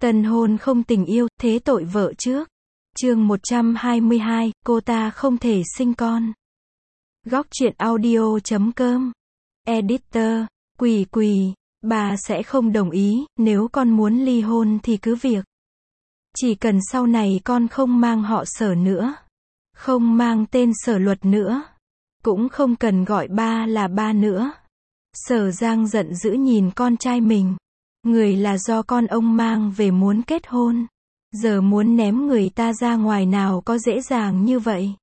Tân hôn không tình yêu, thế tội vợ trước. Chương 122, cô ta không thể sinh con. Góc truyện audio.com. Editor, Quỳ, bà sẽ không đồng ý, nếu con muốn ly hôn thì cứ việc. Chỉ cần sau này con không mang họ Sở nữa, không mang tên Sở Luật nữa, cũng không cần gọi ba là ba nữa. Sở Giang giận dữ nhìn con trai mình. Người là do con ông mang về muốn kết hôn, giờ muốn ném người ta ra ngoài nào có dễ dàng như vậy.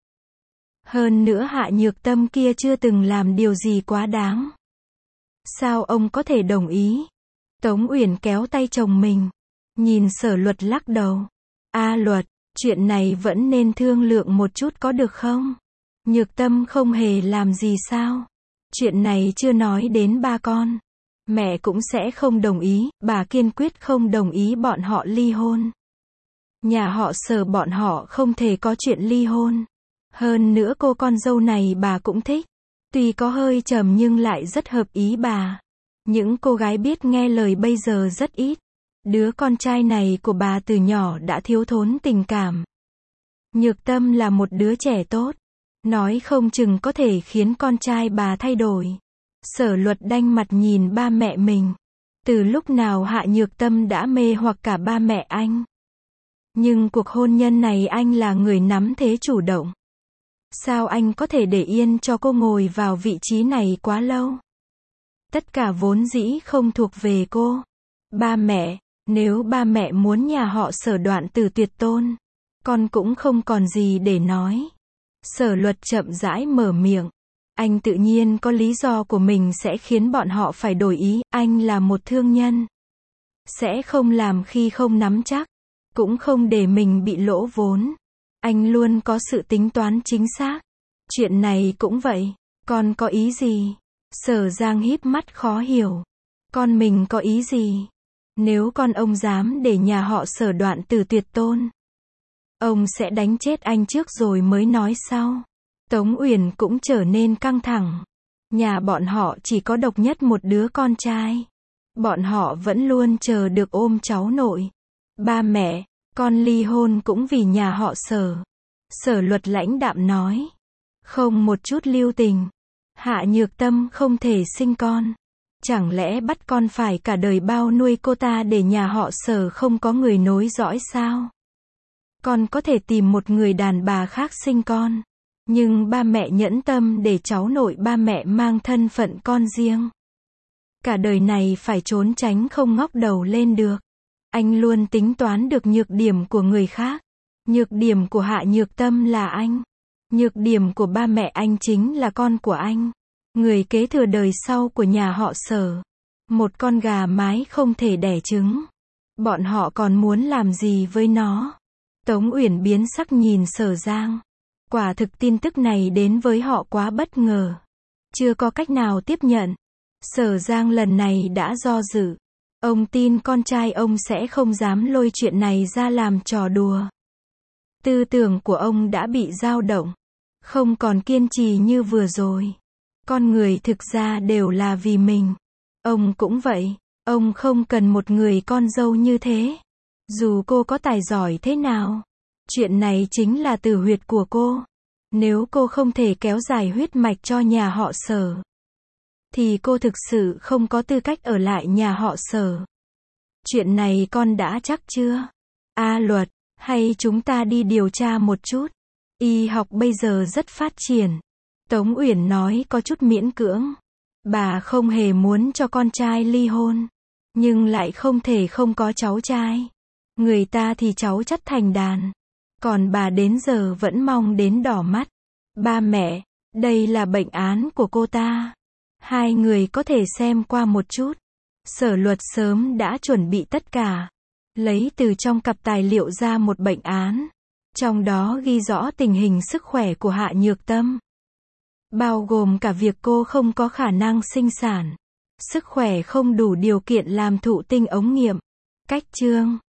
Hơn nữa Hạ Nhược Tâm kia chưa từng làm điều gì quá đáng. Sao ông có thể đồng ý? Tống Uyển kéo tay chồng mình, nhìn Sở Luật lắc đầu. Luật, chuyện này vẫn nên thương lượng một chút có được không? Nhược Tâm không hề làm gì sao? Chuyện này chưa nói đến ba con. Mẹ cũng sẽ không đồng ý, bà kiên quyết không đồng ý bọn họ ly hôn. Nhà họ Sở bọn họ không thể có chuyện ly hôn. Hơn nữa cô con dâu này bà cũng thích. Tuy có hơi trầm nhưng lại rất hợp ý bà. Những cô gái biết nghe lời bây giờ rất ít. Đứa con trai này của bà từ nhỏ đã thiếu thốn tình cảm. Nhược Tâm là một đứa trẻ tốt. Nói không chừng có thể khiến con trai bà thay đổi. Sở Luật đanh mặt nhìn ba mẹ mình. Từ lúc nào Hạ Nhược Tâm đã mê hoặc cả ba mẹ anh. Nhưng cuộc hôn nhân này anh là người nắm thế chủ động. Sao anh có thể để yên cho cô ngồi vào vị trí này quá lâu? Tất cả vốn dĩ không thuộc về cô. Ba mẹ, nếu ba mẹ muốn nhà họ Sở đoạn tử tuyệt tôn, con cũng không còn gì để nói. Sở Luật chậm rãi mở miệng. Anh tự nhiên có lý do của mình sẽ khiến bọn họ phải đổi ý, anh là một thương nhân. Sẽ không làm khi không nắm chắc, cũng không để mình bị lỗ vốn. Anh luôn có sự tính toán chính xác. Chuyện này cũng vậy, con có ý gì? Sở Giang híp mắt khó hiểu. Con mình có ý gì? Nếu con ông dám để nhà họ Sở đoạn tử tuyệt tôn, ông sẽ đánh chết anh trước rồi mới nói sau. Tống Uyển cũng trở nên căng thẳng. Nhà bọn họ chỉ có độc nhất một đứa con trai. Bọn họ vẫn luôn chờ được ôm cháu nội. Ba mẹ, con ly hôn cũng vì nhà họ Sở. Sở Luật lãnh đạm nói. Không một chút lưu tình. Hạ Nhược Tâm không thể sinh con. Chẳng lẽ bắt con phải cả đời bao nuôi cô ta để nhà họ Sở không có người nối dõi sao? Con có thể tìm một người đàn bà khác sinh con. Nhưng ba mẹ nhẫn tâm để cháu nội ba mẹ mang thân phận con riêng. Cả đời này phải trốn tránh không ngóc đầu lên được. Anh luôn tính toán được nhược điểm của người khác. Nhược điểm của Hạ Nhược Tâm là anh. Nhược điểm của ba mẹ anh chính là con của anh. Người kế thừa đời sau của nhà họ Sở. Một con gà mái không thể đẻ trứng. Bọn họ còn muốn làm gì với nó? Tống Uyển biến sắc nhìn Sở Giang. Quả thực tin tức này đến với họ quá bất ngờ. Chưa có cách nào tiếp nhận. Sở Giang lần này đã do dự. Ông tin con trai ông sẽ không dám lôi chuyện này ra làm trò đùa. Tư tưởng của ông đã bị dao động. Không còn kiên trì như vừa rồi. Con người thực ra đều là vì mình. Ông cũng vậy. Ông không cần một người con dâu như thế. Dù cô có tài giỏi thế nào. Chuyện này chính là tử huyệt của cô. Nếu cô không thể kéo dài huyết mạch cho nhà họ Sở, thì cô thực sự không có tư cách ở lại nhà họ Sở. Chuyện này con đã chắc chưa? Luật, hay chúng ta đi điều tra một chút? Y học bây giờ rất phát triển. Tống Uyển nói có chút miễn cưỡng. Bà không hề muốn cho con trai ly hôn. Nhưng lại không thể không có cháu trai. Người ta thì cháu chắt thành đàn. Còn bà đến giờ vẫn mong đến đỏ mắt. Ba mẹ, đây là bệnh án của cô ta. Hai người có thể xem qua một chút. Sở Luật sớm đã chuẩn bị tất cả. Lấy từ trong cặp tài liệu ra một bệnh án. Trong đó ghi rõ tình hình sức khỏe của Hạ Nhược Tâm. Bao gồm cả việc cô không có khả năng sinh sản. Sức khỏe không đủ điều kiện làm thụ tinh ống nghiệm. Cách chương